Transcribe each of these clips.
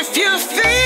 If you feel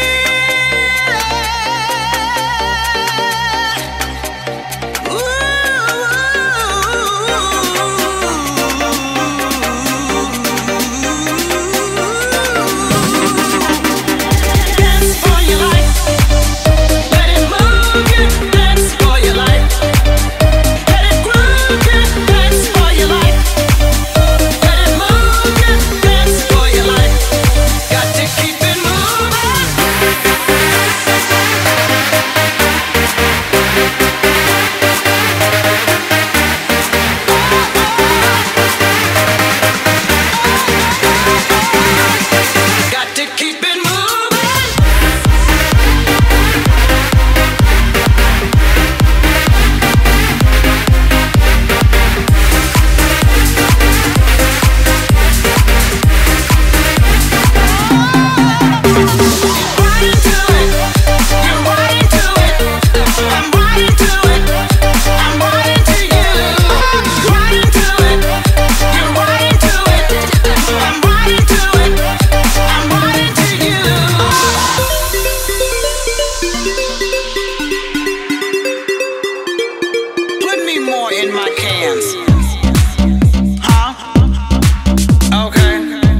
in my cans. Huh? Okay.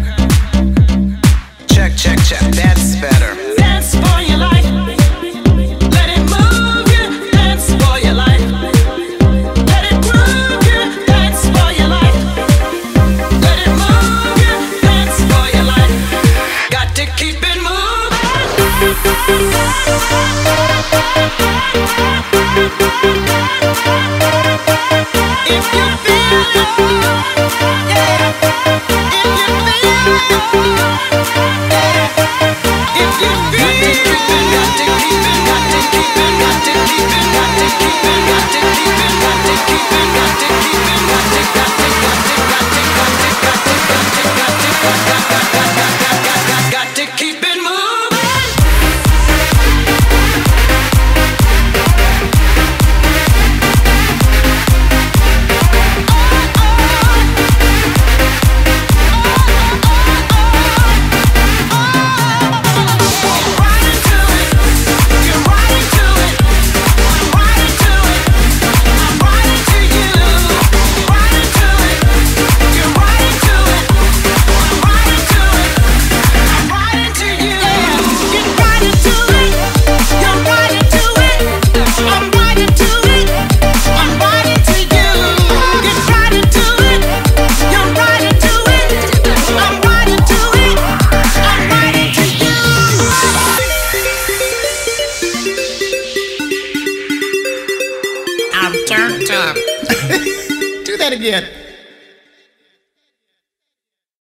Check, check, check. That's better. Dance for your life. Let it move you. Dance for your life. Let it groove you. Dance for your life. Let it move you. Dance for your life. Got to keep it moving. If you feel yeah. If you feel yeah. If you feel got to keep it, got to keep it, got to keep it, got to keep it, got to keep it, got to keep it, got to keep it, got to keep it, got to keep it moving. I'm turned up. Do that again.